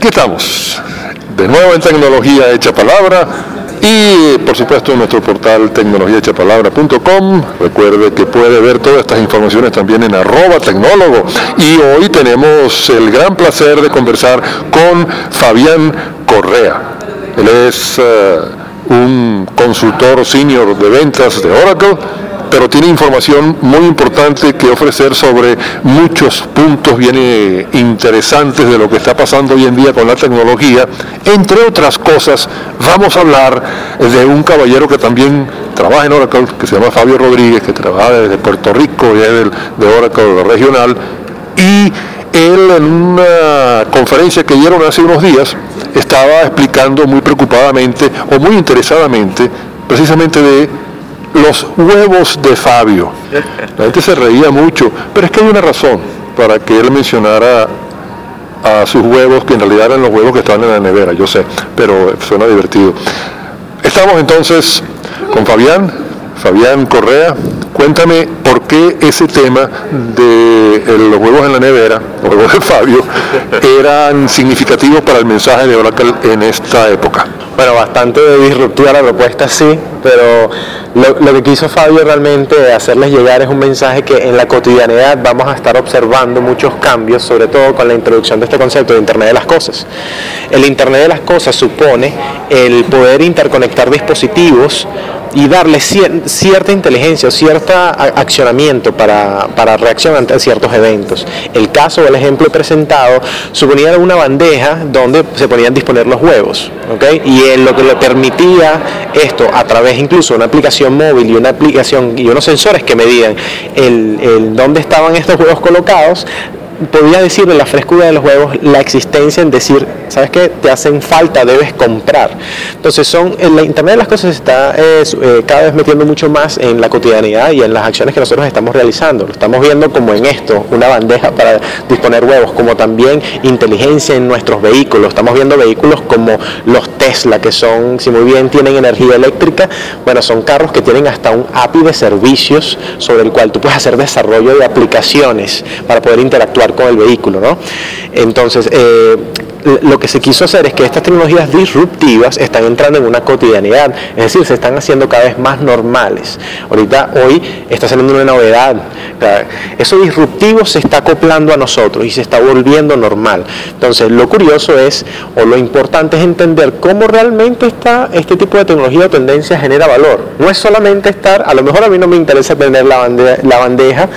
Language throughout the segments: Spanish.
Aquí estamos, de nuevo en Tecnología Hecha Palabra y por supuesto en nuestro portal tecnologiahechapalabra.com. Recuerde que puede ver todas estas informaciones también en @tecnólogo. Y hoy tenemos el gran placer de conversar con Fabián Correa. Él es un consultor senior de ventas de Oracle, pero tiene información muy importante que ofrecer sobre muchos puntos bien interesantes de lo que está pasando hoy en día con la tecnología. Entre otras cosas, vamos a hablar de un caballero que también trabaja en Oracle, que se llama Fabio Rodríguez, que trabaja desde Puerto Rico y es de Oracle regional, y él en una conferencia que dieron hace unos días estaba explicando muy preocupadamente o muy interesadamente precisamente de los huevos de Fabio. La gente se reía mucho, pero es que hay una razón para que él mencionara a sus huevos, que en realidad eran los huevos que estaban en la nevera, yo sé, pero suena divertido. Estamos entonces con Fabián Correa. Cuéntame por qué ese tema de los huevos en la nevera, los huevos de Fabio, eran significativos para el mensaje de Oracle en esta época. Bueno, bastante disruptiva la propuesta, sí, pero lo que quiso Fabio realmente hacerles llegar es un mensaje que en la cotidianidad vamos a estar observando muchos cambios, sobre todo con la introducción de este concepto de Internet de las Cosas. El Internet de las Cosas supone el poder interconectar dispositivos y darle cierta inteligencia o cierto accionamiento para reaccionar ante ciertos eventos. El caso o el ejemplo presentado suponía una bandeja donde se podían disponer los huevos, ¿okay? Y lo que le permitía esto, a través incluso de una aplicación móvil y una aplicación y unos sensores que medían el dónde estaban estos huevos colocados, podía decirle la frescura de los huevos, la existencia en decir, ¿sabes qué? Te hacen falta, debes comprar. Entonces la Internet de las Cosas está cada vez metiendo mucho más en la cotidianidad y en las acciones que nosotros estamos realizando. Lo estamos viendo como en esto, una bandeja para disponer huevos, como también inteligencia en nuestros vehículos. Estamos viendo vehículos como los Tesla, que son, si muy bien tienen energía eléctrica, bueno, son carros que tienen hasta un API de servicios sobre el cual tú puedes hacer desarrollo de aplicaciones para poder interactuar con el vehículo, ¿no? Entonces, lo que se quiso hacer es que estas tecnologías disruptivas están entrando en una cotidianidad, es decir, se están haciendo cada vez más normales. Hoy está saliendo una novedad, eso disruptivo se está acoplando a nosotros y se está volviendo normal. Entonces, lo curioso es, o lo importante es entender cómo realmente este tipo de tecnología o tendencia genera valor. No es solamente a lo mejor a mí no me interesa tener la bandeja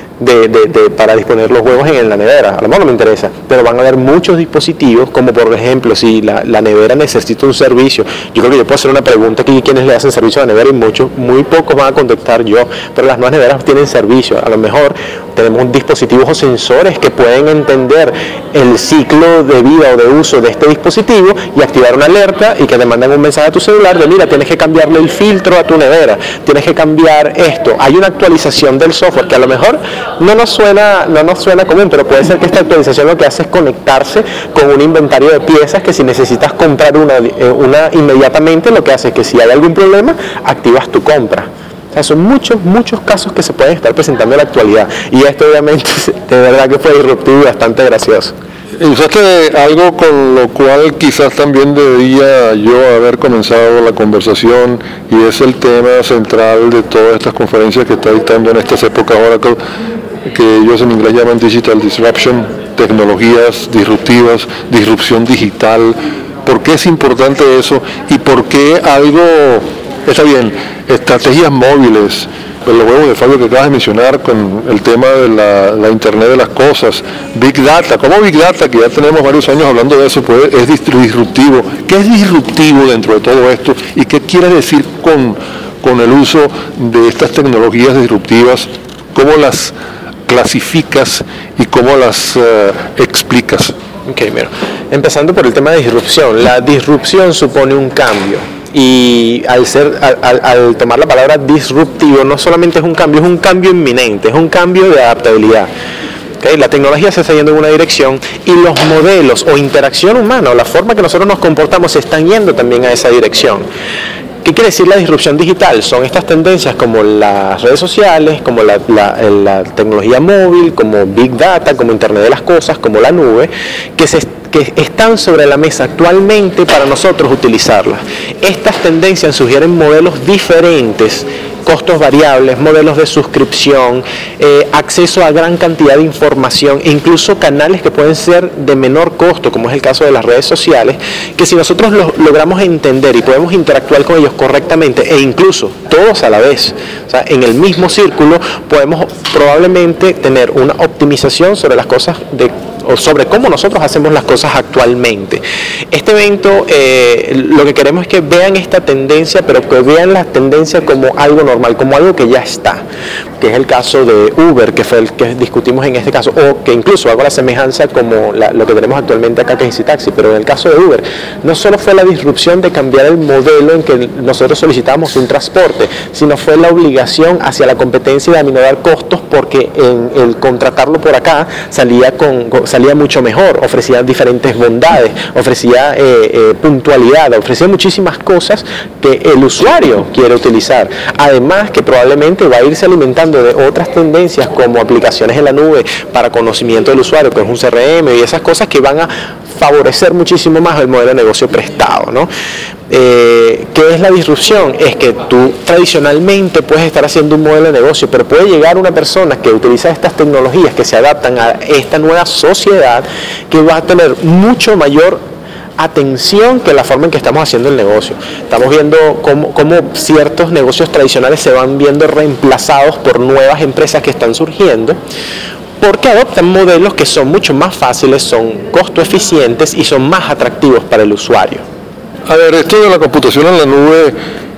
para disponer los huevos en la nevera, a lo mejor no me interesa, pero van a haber muchos dispositivos, como por ejemplo si la nevera necesita un servicio. Yo creo que yo puedo hacer una pregunta aquí, ¿quiénes le hacen servicio a la nevera? Y muy pocos van a contestar yo, pero las nuevas neveras tienen servicio. A lo mejor tenemos dispositivos o sensores que pueden entender el ciclo de vida o de uso de este dispositivo y activar una alerta y que te mandan un mensaje a tu celular de mira, tienes que cambiarle el filtro a tu nevera, tienes que cambiar esto. Hay una actualización del software que a lo mejor no nos suena común, pero puede ser que esta actualización lo que hace es conectarse con un inventario de piezas que si necesitas comprar una inmediatamente, lo que hace es que si hay algún problema, activas tu compra. O sea, son muchos casos que se pueden estar presentando en la actualidad y esto obviamente de verdad que fue disruptivo y bastante gracioso. Y usaste algo con lo cual quizás también debería yo haber comenzado la conversación, y es el tema central de todas estas conferencias que está dictando en estas épocas Oracle, que ellos en inglés llaman Digital Disruption, tecnologías disruptivas, disrupción digital. ¿Por qué es importante eso? ¿Y por qué está bien, estrategias móviles, los huevos de Fabio que acabas de mencionar con el tema de la Internet de las Cosas, Big Data? ¿Cómo Big Data, que ya tenemos varios años hablando de eso, es disruptivo? ¿Qué es disruptivo dentro de todo esto? ¿Y qué quiere decir con el uso de estas tecnologías disruptivas? ¿Cómo las clasificas y cómo las explicas? Ok, mira, empezando por el tema de disrupción. La disrupción supone un cambio. Y al tomar la palabra disruptivo, no solamente es un cambio inminente, es un cambio de adaptabilidad. ¿Okay? La tecnología se está yendo en una dirección y los modelos o interacción humana o la forma que nosotros nos comportamos se están yendo también a esa dirección. ¿Qué quiere decir la disrupción digital? Son estas tendencias como las redes sociales, como la tecnología móvil, como Big Data, como Internet de las Cosas, como la nube, que están sobre la mesa actualmente para nosotros utilizarlas. Estas tendencias sugieren modelos diferentes, costos variables, modelos de suscripción, acceso a gran cantidad de información e incluso canales que pueden ser de menor costo, como es el caso de las redes sociales, que si nosotros logramos entender y podemos interactuar con ellos correctamente e incluso todos a la vez, o sea, en el mismo círculo, podemos probablemente tener una optimización sobre las cosas o sobre cómo nosotros hacemos las cosas actualmente. Este evento, lo que queremos es que vean esta tendencia, pero que vean la tendencia como algo normal, como algo que ya está, que es el caso de Uber, que fue el que discutimos en este caso, o que incluso hago la semejanza como lo que tenemos actualmente acá, que es Easy Taxi, pero en el caso de Uber, no solo fue la disrupción de cambiar el modelo en que nosotros solicitamos un transporte, sino fue la obligación hacia la competencia de aminorar costos, porque en el contratarlo por acá salía mucho mejor, ofrecía diferentes bondades, ofrecía puntualidad, ofrecía muchísimas cosas que el usuario quiere utilizar. Además que probablemente va a irse alimentando de otras tendencias como aplicaciones en la nube para conocimiento del usuario, que es un CRM y esas cosas que van a favorecer muchísimo más el modelo de negocio prestado, ¿no? ¿Qué es la disrupción? Es que tú tradicionalmente puedes estar haciendo un modelo de negocio, pero puede llegar una persona que utiliza estas tecnologías que se adaptan a esta nueva sociedad, que va a tener mucho mayor atención que la forma en que estamos haciendo el negocio. Estamos viendo cómo ciertos negocios tradicionales se van viendo reemplazados por nuevas empresas que están surgiendo, porque adoptan modelos que son mucho más fáciles, son costo eficientes y son más atractivos para el usuario. A ver, esto de la computación en la nube,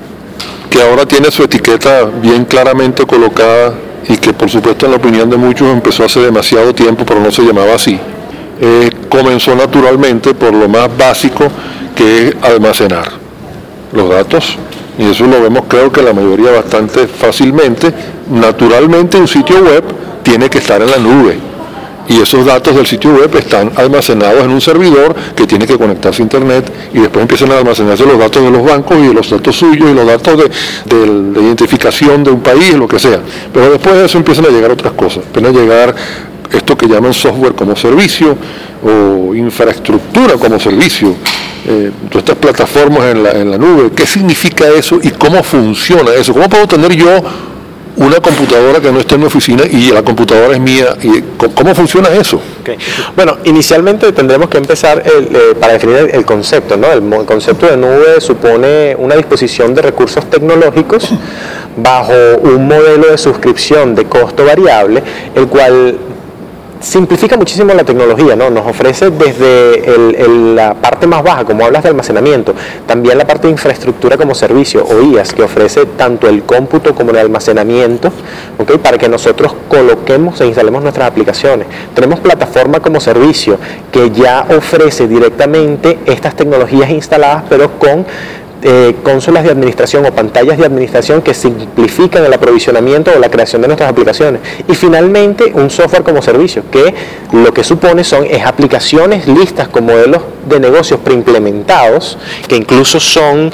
que ahora tiene su etiqueta bien claramente colocada y que por supuesto en la opinión de muchos empezó hace demasiado tiempo, pero no se llamaba así, comenzó naturalmente por lo más básico, que es almacenar los datos, y eso lo vemos, creo que la mayoría bastante fácilmente. Naturalmente un sitio web tiene que estar en la nube, y esos datos del sitio web están almacenados en un servidor que tiene que conectarse a internet, y después empiezan a almacenarse los datos de los bancos y los datos suyos y los datos de identificación de un país, lo que sea. Pero después de eso empiezan a llegar otras cosas, empiezan a llegar esto que llaman software como servicio o infraestructura como servicio, todas estas plataformas en la nube. ¿Qué significa eso y cómo funciona eso? ¿Cómo puedo tener yo una computadora que no esté en mi oficina y la computadora es mía? ¿Y cómo funciona eso? Okay. Bueno, inicialmente tendremos que empezar para definir el concepto, ¿no? El concepto de nube supone una disposición de recursos tecnológicos bajo un modelo de suscripción de costo variable, el cual simplifica muchísimo la tecnología, ¿no? Nos ofrece desde la parte más baja, como hablas de almacenamiento, también la parte de infraestructura como servicio o IaaS, que ofrece tanto el cómputo como el almacenamiento, ¿okay? Para que nosotros coloquemos e instalemos nuestras aplicaciones. Tenemos plataforma como servicio, que ya ofrece directamente estas tecnologías instaladas, pero con consolas de administración o pantallas de administración que simplifican el aprovisionamiento o la creación de nuestras aplicaciones. Y finalmente un software como servicio, que lo que supone es aplicaciones listas con modelos de negocios preimplementados, que incluso son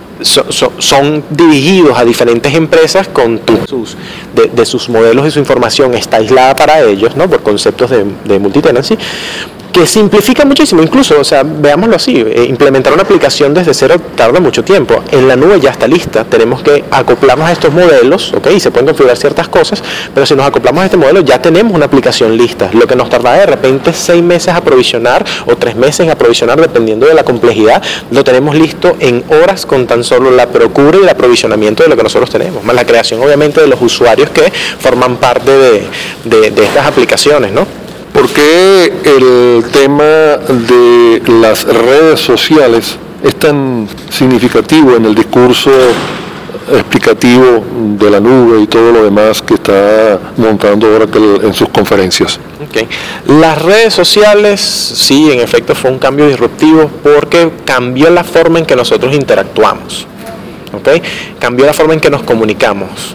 dirigidos a diferentes empresas con de sus modelos y su información está aislada para ellos, ¿no? Por conceptos de multitenancy, que simplifica muchísimo. Incluso, o sea, veámoslo así, implementar una aplicación desde cero tarda mucho tiempo. En la nube ya está lista, tenemos que acoplarnos a estos modelos, ¿ok? Y se pueden configurar ciertas cosas, pero si nos acoplamos a este modelo ya tenemos una aplicación lista. Lo que nos tarda de repente 6 meses a aprovisionar o 3 meses a aprovisionar, dependiendo de la complejidad, lo tenemos listo en horas con tan solo la procura y el aprovisionamiento de lo que nosotros tenemos, más la creación obviamente de los usuarios que forman parte de estas aplicaciones, ¿no? ¿Por qué el tema de las redes sociales es tan significativo en el discurso explicativo de la nube y todo lo demás que está montando Oracle en sus conferencias? Okay. Las redes sociales, sí, en efecto fue un cambio disruptivo porque cambió la forma en que nosotros interactuamos, ¿okay? Cambió la forma en que nos comunicamos,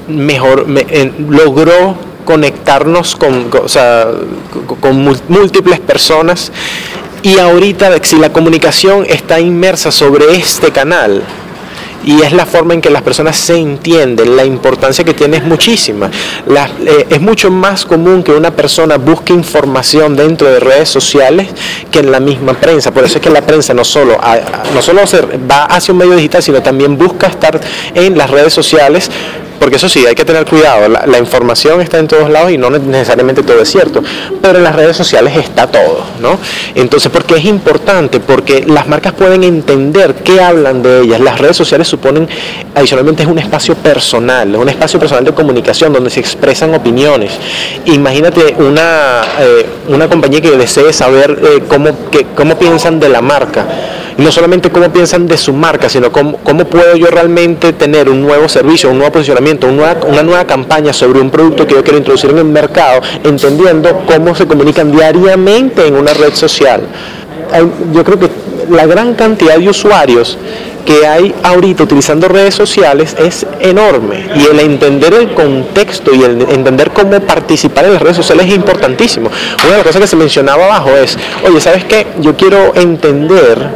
logró conectarnos con múltiples personas, y ahorita si la comunicación está inmersa sobre este canal, y es la forma en que las personas se entienden. La importancia que tiene es muchísima. Es mucho más común que una persona busque información dentro de redes sociales que en la misma prensa. Por eso es que la prensa no solo va hacia un medio digital, sino también busca estar en las redes sociales. Porque eso sí, hay que tener cuidado, la información está en todos lados y no necesariamente todo es cierto, pero en las redes sociales está todo, ¿no? Entonces, ¿por qué es importante? Porque las marcas pueden entender qué hablan de ellas. Las redes sociales suponen, adicionalmente, es un espacio personal, es un espacio personal de comunicación donde se expresan opiniones. Imagínate una compañía que desee saber cómo piensan de la marca. Y no solamente cómo piensan de su marca, sino cómo puedo yo realmente tener un nuevo servicio, un nuevo posicionamiento, una nueva campaña sobre un producto que yo quiero introducir en el mercado, entendiendo cómo se comunican diariamente en una red social. Yo creo que la gran cantidad de usuarios que hay ahorita utilizando redes sociales es enorme, y el entender el contexto y el entender cómo participar en las redes sociales es importantísimo. Una de las cosas que se mencionaba abajo es, oye, ¿sabes qué? Yo quiero entender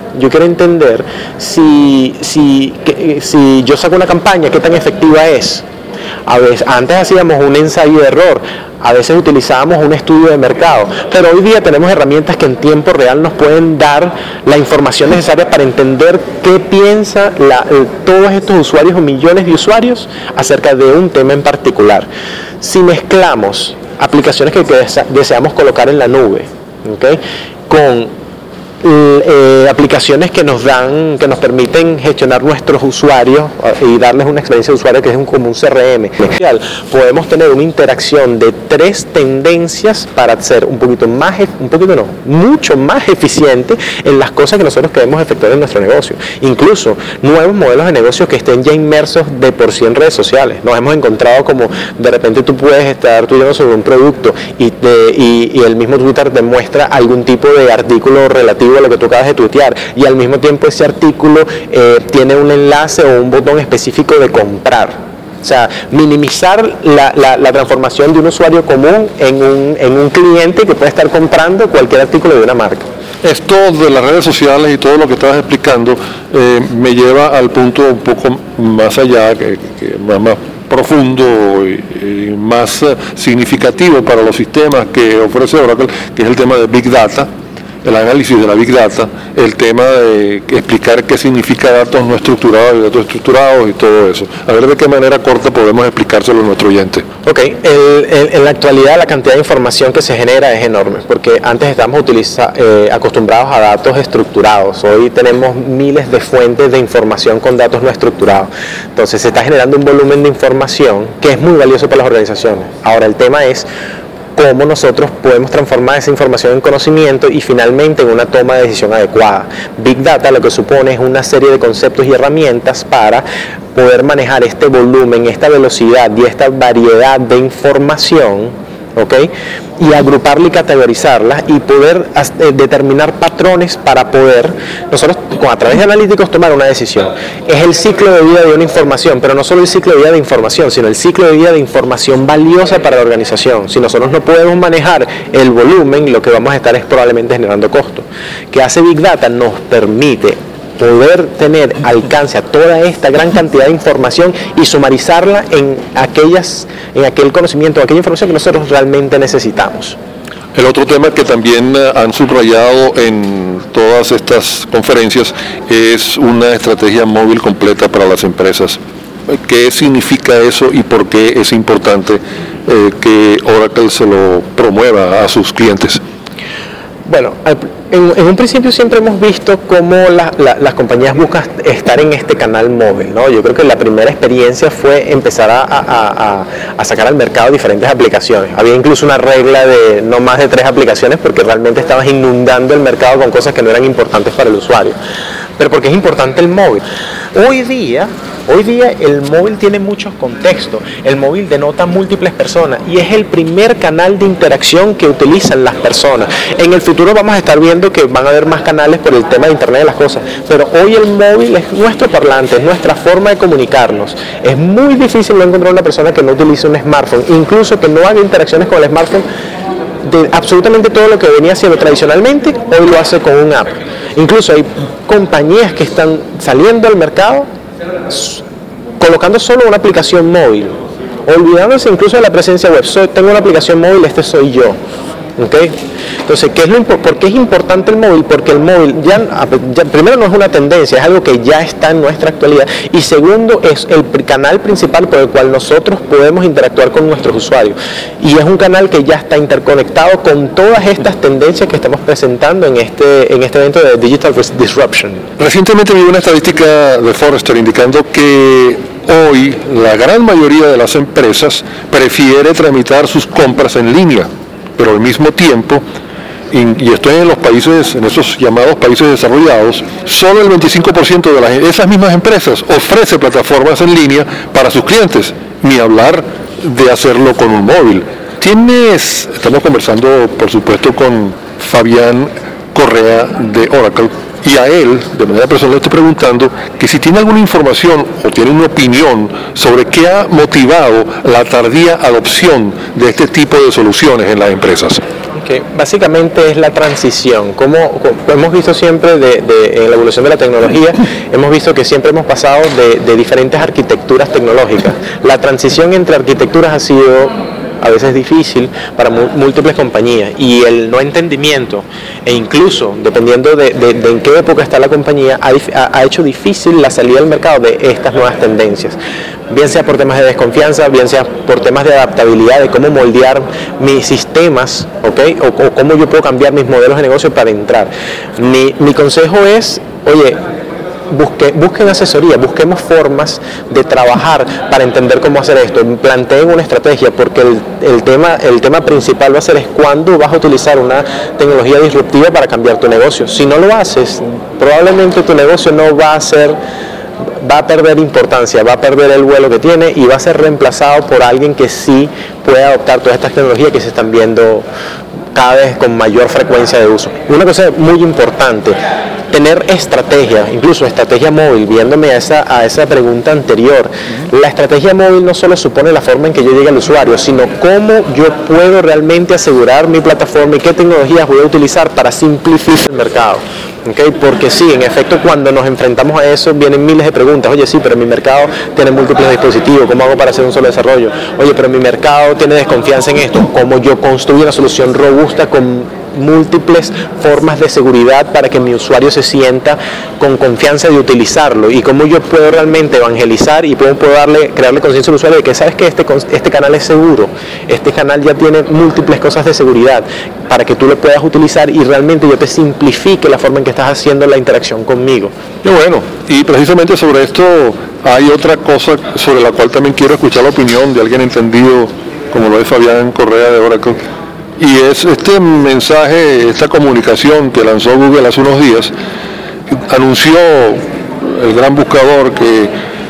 si yo saco una campaña, ¿qué tan efectiva es? A veces, antes hacíamos un ensayo de error, a veces utilizábamos un estudio de mercado, pero hoy día tenemos herramientas que en tiempo real nos pueden dar la información necesaria para entender qué piensa todos estos usuarios o millones de usuarios acerca de un tema en particular. Si mezclamos aplicaciones que deseamos colocar en la nube, ¿okay?, con aplicaciones que nos permiten gestionar nuestros usuarios y darles una experiencia de usuario que es como un CRM. Podemos tener una interacción de 3 tendencias para ser mucho más eficiente en las cosas que nosotros queremos efectuar en nuestro negocio. Incluso nuevos modelos de negocio que estén ya inmersos de por sí en redes sociales. Nos hemos encontrado como de repente tú puedes estar tuiteando sobre un producto y el mismo Twitter te muestra algún tipo de artículo relativo a lo que tú acabas de tuitear, y al mismo tiempo ese artículo tiene un enlace o un botón específico de comprar. O sea, minimizar la transformación de un usuario común en un cliente que puede estar comprando cualquier artículo de una marca. Esto de las redes sociales y todo lo que estabas explicando me lleva al punto un poco más allá, que más profundo y más significativo para los sistemas que ofrece Oracle, que es el tema de Big Data, el análisis de la Big Data, el tema de explicar qué significa datos no estructurados y datos estructurados y todo eso. A ver de qué manera corta podemos explicárselo a nuestro oyente. Ok, en la actualidad la cantidad de información que se genera es enorme, porque antes estábamos acostumbrados a datos estructurados. Hoy tenemos miles de fuentes de información con datos no estructurados. Entonces se está generando un volumen de información que es muy valioso para las organizaciones. Ahora el tema es cómo nosotros podemos transformar esa información en conocimiento y finalmente en una toma de decisión adecuada. Big Data lo que supone es una serie de conceptos y herramientas para poder manejar este volumen, esta velocidad y esta variedad de información, ¿okay?, y agruparla y categorizarla y poder determinar patrones para poder nosotros a través de analíticos tomar una decisión. Es el ciclo de vida de una información, pero no solo el ciclo de vida de información, sino el ciclo de vida de información valiosa para la organización. Si nosotros no podemos manejar el volumen, lo que vamos a estar es probablemente generando costo. ¿Qué hace Big Data? Nos permite poder tener alcance a toda esta gran cantidad de información y sumarizarla en aquel conocimiento, aquella información que nosotros realmente necesitamos. El otro tema que también han subrayado en todas estas conferencias es una estrategia móvil completa para las empresas. ¿Qué significa eso y por qué es importante que Oracle se lo promueva a sus clientes? Bueno, en un principio siempre hemos visto cómo las compañías buscan estar en este canal móvil, ¿no? Yo creo que la primera experiencia fue empezar a sacar al mercado diferentes aplicaciones. Había incluso una regla de no más de 3 aplicaciones porque realmente estabas inundando el mercado con cosas que no eran importantes para el usuario. Pero porque es importante el móvil. Hoy día el móvil tiene muchos contextos. El móvil denota múltiples personas y es el primer canal de interacción que utilizan las personas. En el futuro vamos a estar viendo que van a haber más canales por el tema de Internet de las cosas, pero hoy el móvil es nuestro parlante, es nuestra forma de comunicarnos. Es muy difícil no encontrar una persona que no utilice un smartphone, incluso que no haga interacciones con el smartphone. De absolutamente todo lo que venía haciendo tradicionalmente, hoy lo hace con un app. Incluso hay compañías que están saliendo al mercado colocando solo una aplicación móvil, olvidándose incluso de la presencia web. Tengo una aplicación móvil, este soy yo. ¿Okay? Entonces, ¿por qué es importante el móvil? Porque el móvil ya primero no es una tendencia, es algo que ya está en nuestra actualidad, y segundo es el canal principal por el cual nosotros podemos interactuar con nuestros usuarios, y es un canal que ya está interconectado con todas estas tendencias que estamos presentando en este evento de Digital Disruption. Recientemente vi una estadística de Forrester indicando que hoy la gran mayoría de las empresas prefiere tramitar sus compras en línea, pero al mismo tiempo, y estoy en los países, en esos llamados países desarrollados, solo el 25% de esas mismas empresas ofrece plataformas en línea para sus clientes, ni hablar de hacerlo con un móvil. Estamos conversando, por supuesto, con Fabián Correa de Oracle, y a él, de manera personal, le estoy preguntando que si tiene alguna información o tiene una opinión sobre qué ha motivado la tardía adopción de este tipo de soluciones en las empresas. Okay. Básicamente es la transición. Como hemos visto siempre en la evolución de la tecnología, hemos visto que siempre hemos pasado de diferentes arquitecturas tecnológicas. La transición entre arquitecturas ha sido a veces difícil para múltiples compañías, y el no entendimiento, e incluso dependiendo de en qué época está la compañía, ha hecho difícil la salida al mercado de estas nuevas tendencias, bien sea por temas de desconfianza, bien sea por temas de adaptabilidad, de cómo moldear mis sistemas, ¿okay? o cómo yo puedo cambiar mis modelos de negocio para entrar. Mi consejo es, oye, busquen asesoría, busquemos formas de trabajar para entender cómo hacer esto, planteen una estrategia, porque el tema principal va a ser es cuándo vas a utilizar una tecnología disruptiva para cambiar tu negocio. Si no lo haces, probablemente tu negocio no va a perder importancia, va a perder el vuelo que tiene y va a ser reemplazado por alguien que sí pueda adoptar todas estas tecnologías que se están viendo cada vez con mayor frecuencia de uso. Una cosa muy importante, tener estrategia, incluso estrategia móvil, viéndome a esa pregunta anterior. La estrategia móvil no solo supone la forma en que yo llegue al usuario, sino cómo yo puedo realmente asegurar mi plataforma y qué tecnologías voy a utilizar para simplificar el mercado. Okay, porque sí, en efecto, cuando nos enfrentamos a eso vienen miles de preguntas. Oye, sí, pero mi mercado tiene múltiples dispositivos, ¿cómo hago para hacer un solo desarrollo? Oye, pero mi mercado tiene desconfianza en esto, ¿cómo yo construyo una solución robusta con múltiples formas de seguridad para que mi usuario se sienta con confianza de utilizarlo? Y cómo yo puedo realmente evangelizar y puedo crearle conciencia al usuario de que sabes que este canal es seguro, este canal ya tiene múltiples cosas de seguridad para que tú lo puedas utilizar y realmente yo te simplifique la forma en que estás haciendo la interacción conmigo. Qué bueno, y precisamente sobre esto hay otra cosa sobre la cual también quiero escuchar la opinión de alguien entendido como lo es Fabián Correa de Oracle, y es este mensaje, esta comunicación que lanzó Google hace unos días. Anunció el gran buscador que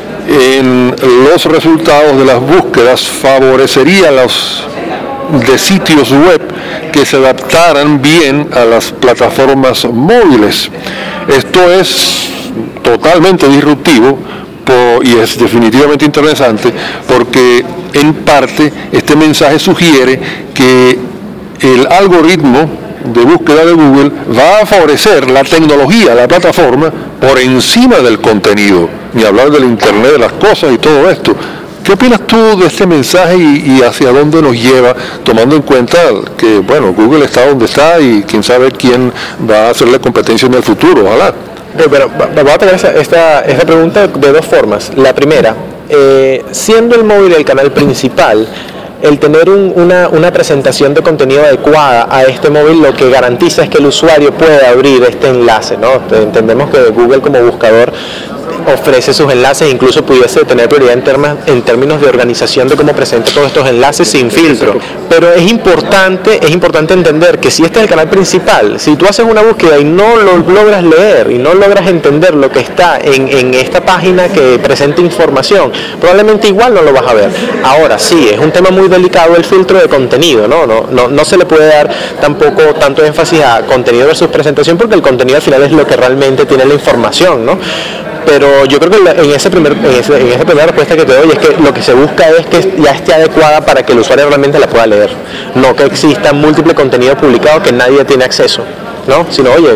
en los resultados de las búsquedas favorecería los de sitios web que se adaptaran bien a las plataformas móviles. Esto es totalmente disruptivo y es definitivamente interesante, porque en parte este mensaje sugiere que el algoritmo de búsqueda de Google va a favorecer la tecnología, la plataforma, por encima del contenido, ni hablar del Internet de las cosas y todo esto. ¿Qué opinas tú de este mensaje y hacia dónde nos lleva, tomando en cuenta que, bueno, Google está donde está y quién sabe quién va a hacerle competencia en el futuro? Ojalá. Pero vamos a tener esta pregunta de dos formas. La primera, siendo el móvil el canal principal, el tener una presentación de contenido adecuada a este móvil lo que garantiza es que el usuario pueda abrir este enlace, ¿no? Entendemos que Google como buscador ofrece sus enlaces, incluso pudiese tener prioridad en términos de organización de cómo presenta todos estos enlaces sin filtro. Pero es importante entender que si este es el canal principal, si tú haces una búsqueda y no lo logras leer y no logras entender lo que está en esta página que presenta información, probablemente igual no lo vas a ver. Ahora sí, es un tema muy delicado el filtro de contenido, no se le puede dar tampoco tanto énfasis a contenido versus presentación, porque el contenido al final es lo que realmente tiene la información, ¿no? Pero yo creo que en esa primera respuesta que te doy es que lo que se busca es que ya esté adecuada para que el usuario realmente la pueda leer, no que exista múltiple contenido publicado que nadie tiene acceso, ¿no? Sino, oye,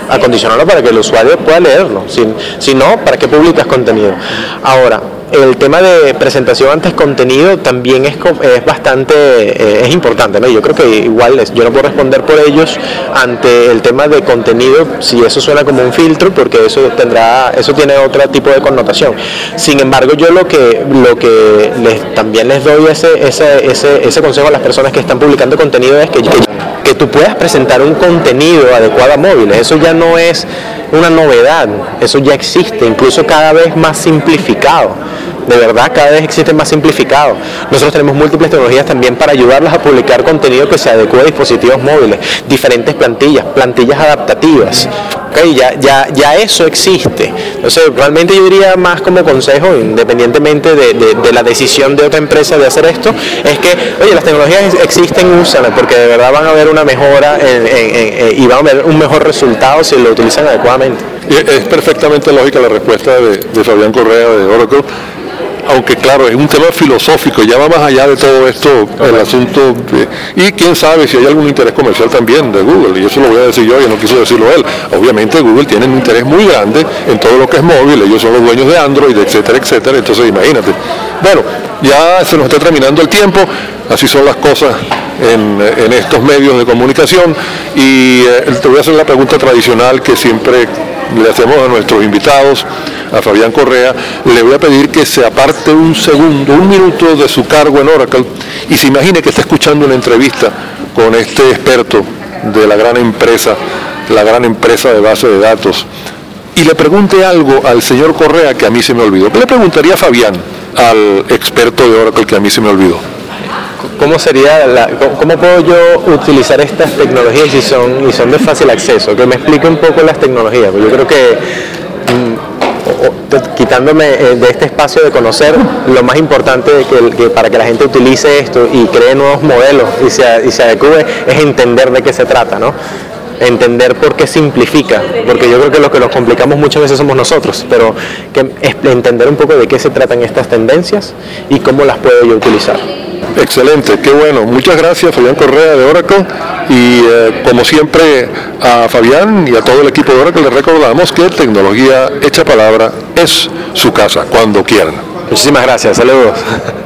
acondicionarlo para que el usuario pueda leerlo. Si no, ¿para qué publicas contenido? Ahora, el tema de presentación antes contenido también es bastante es importante, ¿no? Yo creo que igual yo no puedo responder por ellos ante el tema de contenido si eso suena como un filtro, porque eso tiene otro tipo de connotación. Sin embargo, yo lo que también les doy ese consejo a las personas que están publicando contenido es que tú puedas presentar un contenido adecuado a móviles. Eso ya no es una novedad, eso ya existe, incluso cada vez más simplificado. De verdad, cada vez existe más simplificado. Nosotros tenemos múltiples tecnologías también para ayudarlas a publicar contenido que se adecue a dispositivos móviles, diferentes plantillas adaptativas. Okay, ya eso existe. Entonces, realmente yo diría más como consejo, independientemente de la decisión de otra empresa de hacer esto, es que, oye, las tecnologías existen, úsalas, porque de verdad van a haber una mejora y van a haber un mejor resultado si lo utilizan adecuadamente. Es perfectamente lógica la respuesta de Fabián Correa de Oracle. Aunque claro, es un tema filosófico, ya va más allá de todo esto, el asunto, y quién sabe si hay algún interés comercial también de Google, y eso lo voy a decir yo, y no quiso decirlo él. Obviamente Google tiene un interés muy grande en todo lo que es móvil, ellos son los dueños de Android, etcétera, etcétera, entonces imagínate. Bueno, ya se nos está terminando el tiempo, así son las cosas en estos medios de comunicación, y te voy a hacer la pregunta tradicional que siempre le hacemos a nuestros invitados, a Fabián Correa. Le voy a pedir que se aparte un minuto de su cargo en Oracle y se imagine que está escuchando una entrevista con este experto de la gran empresa de base de datos, y le pregunte algo al señor Correa que a mí se me olvidó. ¿Qué le preguntaría a Fabián, al experto de Oracle que a mí se me olvidó? ¿Cómo puedo yo utilizar estas tecnologías y son de fácil acceso? Que me explique un poco las tecnologías, porque yo creo que quitándome de este espacio de conocer, lo más importante que para que la gente utilice esto y cree nuevos modelos y se adecue es entender de qué se trata, ¿no? Entender por qué simplifica, porque yo creo que lo que nos complicamos muchas veces somos nosotros, pero entender un poco de qué se tratan estas tendencias y cómo las puedo yo utilizar. Excelente, qué bueno. Muchas gracias, Fabián Correa de Oracle, y como siempre a Fabián y a todo el equipo de Oracle les recordamos que Tecnología Hecha Palabra es su casa cuando quieran. Muchísimas gracias, saludos.